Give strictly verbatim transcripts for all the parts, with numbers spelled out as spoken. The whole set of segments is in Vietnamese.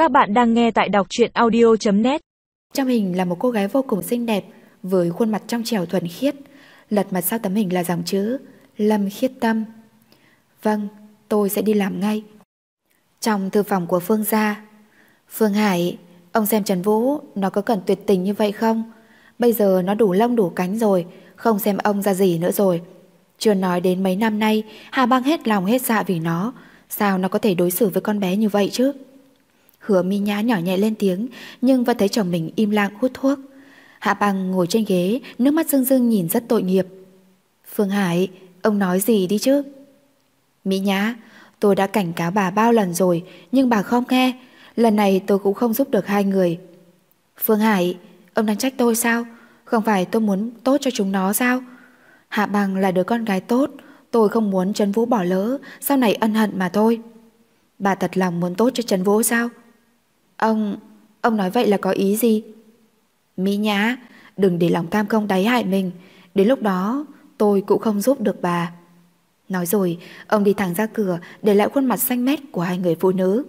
Các bạn đang nghe tại đọc truyện audio chấm net. Trong hình là một cô gái vô cùng xinh đẹp với khuôn mặt trong trẻo thuần khiết. Lật mặt sau tấm hình là dòng chữ Lâm Khiết Tâm. Vâng, tôi sẽ đi làm ngay. Trong thư phòng của Phương gia. Phương Hải, ông xem Trần Vũ nó có cần tuyệt tình như vậy không? Bây giờ nó đủ lông đủ cánh rồi, không xem ông ra gì nữa rồi. Chưa nói đến mấy năm nay Hà Băng hết lòng hết dạ vì nó, sao nó có thể đối xử với con bé như vậy chứ? Hứa Mi Nhã nhỏ nhẹ lên tiếng, nhưng vẫn thấy chồng mình im lặng hút thuốc. Hạ Băng ngồi trên ghế, nước mắt rưng rưng nhìn rất tội nghiệp. Phương Hải, ông nói gì đi chứ? Mi Nhã, tôi đã cảnh cáo bà bao lần rồi, nhưng bà không nghe. Lần này tôi cũng không giúp được hai người. Phương Hải, ông đang trách tôi sao? Không phải tôi muốn tốt cho chúng nó sao? Hạ Băng là đứa con gái tốt, tôi không muốn Trần Vũ bỏ lỡ, sau này ân hận mà thôi. Bà thật lòng muốn tốt cho Trần Vũ sao? Ông, ông nói vậy là có ý gì? Mỹ Nhã, đừng để lòng tham không đáy hại mình. Đến lúc đó tôi cũng không giúp được bà. Nói rồi, ông đi thẳng ra cửa, để lại khuôn mặt xanh mét của hai người phụ nữ.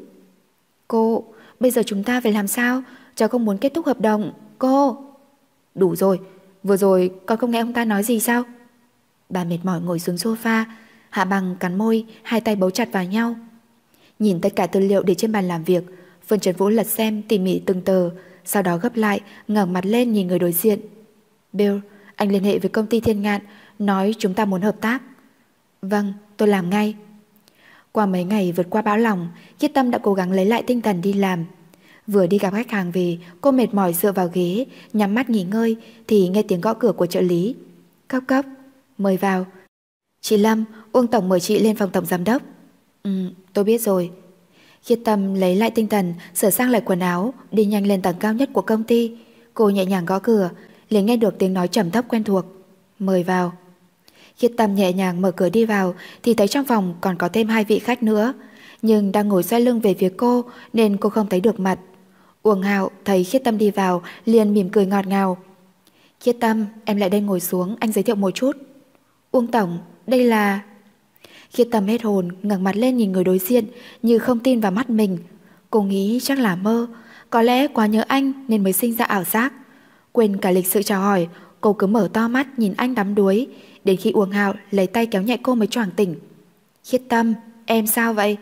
Cô, bây giờ chúng ta phải làm sao? Cháu không muốn kết thúc hợp đồng. Cô. Đủ rồi, vừa rồi con không nghe ông ta nói gì sao? Bà mệt mỏi ngồi xuống sofa. Hạ Băng cắn môi, hai tay bấu chặt vào nhau. Nhìn tất cả tư liệu để trên bàn làm việc, Phương Trần Vũ lật xem tỉ mỉ từng tờ, sau đó gấp lại, ngẩng mặt lên nhìn người đối diện. Bill, anh liên hệ với công ty Thiên Ngạn, nói chúng ta muốn hợp tác. Vâng, tôi làm ngay. Qua mấy ngày vượt qua bão lòng, Khiết Tâm đã cố gắng lấy lại tinh thần đi làm. Vừa đi gặp khách hàng về, cô mệt mỏi dựa vào ghế, nhắm mắt nghỉ ngơi, thì nghe tiếng gõ cửa của trợ lý. Cốc cốc, mời vào. Chị Lâm, Uông Tổng mời chị lên phòng tổng giám đốc. Ừ, tôi biết rồi. Khiết Tâm lấy lại tinh thần, sửa sang lại quần áo, đi nhanh lên tầng cao nhất của công ty. Cô nhẹ nhàng gõ cửa, liền nghe được tiếng nói trầm thấp quen thuộc. Mời vào. Khiết Tâm nhẹ nhàng mở cửa đi vào, thì thấy trong phòng còn có thêm hai vị khách nữa, nhưng đang ngồi xoay lưng về phía cô nên cô không thấy được mặt. Uông Hạo thấy Khiết Tâm đi vào, liền mỉm cười ngọt ngào. Khiết Tâm, em lại đây ngồi xuống, anh giới thiệu một chút. Uông Tổng, đây là... Khiết Tâm hết hồn, ngẩng mặt lên nhìn người đối diện như không tin vào mắt mình. Cô nghĩ chắc là mơ, có lẽ quá nhớ anh nên mới sinh ra ảo giác. Quên cả lịch sự chào hỏi, cô cứ mở to mắt nhìn anh đắm đuối, đến khi Uông Hạo lấy tay kéo nhẹ cô mới choàng tỉnh. Khiết Tâm, em sao vậy?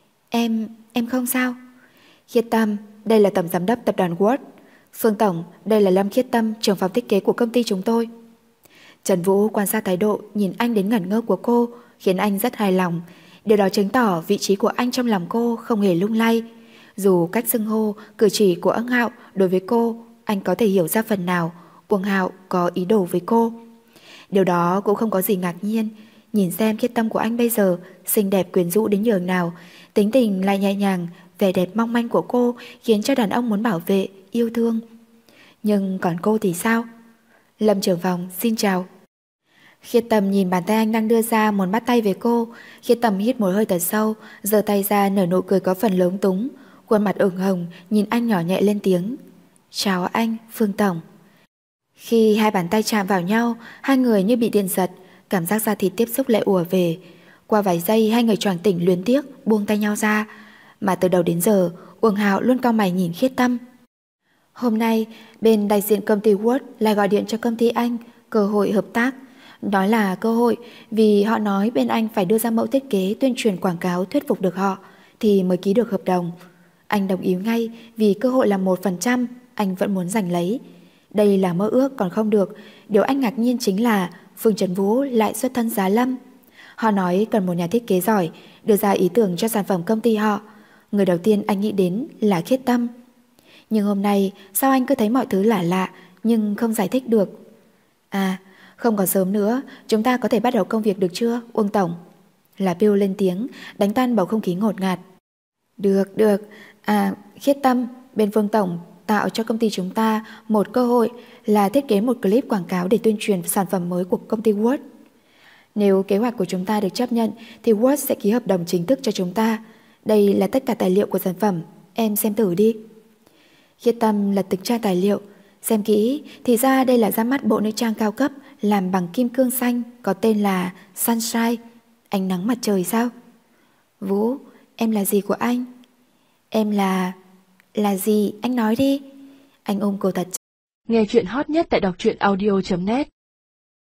Em, em không sao. Khiết Tâm, đây là tổng giám đốc tập đoàn Word. Phương Tổng, đây là Lâm Khiết Tâm, trưởng phòng thiết kế của công ty chúng tôi. Trần Vũ quan sát thái độ nhìn anh đến ngẩn ngơ của cô, khiến anh rất hài lòng. Điều đó chứng tỏ vị trí của anh trong lòng cô không hề lung lay. Dù cách xưng hô, cử chỉ của Uông Hạo đối với cô, anh có thể hiểu ra phần nào Uông Hạo có ý đồ với cô. Điều đó cũng không có gì ngạc nhiên. Nhìn xem Khiết Tâm của anh bây giờ xinh đẹp quyến rũ đến nhường nào, tính tình lại nhẹ nhàng, vẻ đẹp mong manh của cô khiến cho đàn ông muốn bảo vệ, yêu thương. Nhưng còn cô thì sao? Lâm trưởng phòng, xin chào. Khiết Tâm nhìn bàn tay anh đang đưa ra muốn bắt tay với cô. Khiết Tâm hít một hơi thật sâu, giơ tay ra nở nụ cười có phần lúng túng, khuôn mặt ửng hồng, nhìn anh nhỏ nhẹ lên tiếng. Chào anh, Phương Tổng. Khi hai bàn tay chạm vào nhau, hai người như bị điện giật, cảm giác da thịt tiếp xúc lại ùa về. Qua vài giây hai người choàng tỉnh luyến tiếc buông tay nhau ra. Mà từ đầu đến giờ Uông Hạo luôn cau mày nhìn Khiết Tâm. Hôm nay bên đại diện công ty Word lại gọi điện cho công ty anh, cơ hội hợp tác. Nói là cơ hội vì họ nói bên anh phải đưa ra mẫu thiết kế tuyên truyền quảng cáo thuyết phục được họ thì mới ký được hợp đồng. Anh đồng ý ngay vì cơ hội là một phần trăm, anh vẫn muốn giành lấy. Đây là mơ ước còn không được. Điều anh ngạc nhiên chính là Phương Trần Vũ lại xuất thân giá Lâm. Họ nói cần một nhà thiết kế giỏi đưa ra ý tưởng cho sản phẩm công ty họ. Người đầu tiên anh nghĩ đến là Khiết Tâm. Nhưng hôm nay sao anh cứ thấy mọi thứ lạ lạ nhưng không giải thích được. À, không còn sớm nữa, chúng ta có thể bắt đầu công việc được chưa, Uông Tổng? Là Bill lên tiếng, đánh tan bầu không khí ngột ngạt. Được, được. À, Khiết Tâm, bên Phương Tổng tạo cho công ty chúng ta một cơ hội là thiết kế một clip quảng cáo để tuyên truyền sản phẩm mới của công ty Word. Nếu kế hoạch của chúng ta được chấp nhận thì Word sẽ ký hợp đồng chính thức cho chúng ta. Đây là tất cả tài liệu của sản phẩm, em xem thử đi. Khiết Tâm lật từng trang tài liệu, xem kỹ thì ra đây là ra mắt bộ nữ trang cao cấp làm bằng kim cương xanh có tên là Sunshine, ánh nắng mặt trời sao? Vũ, em là gì của anh? Em là... Là gì? Anh nói đi. Anh ôm cô thật. Nghe chuyện hot nhất tại đọc truyện audio chấm net.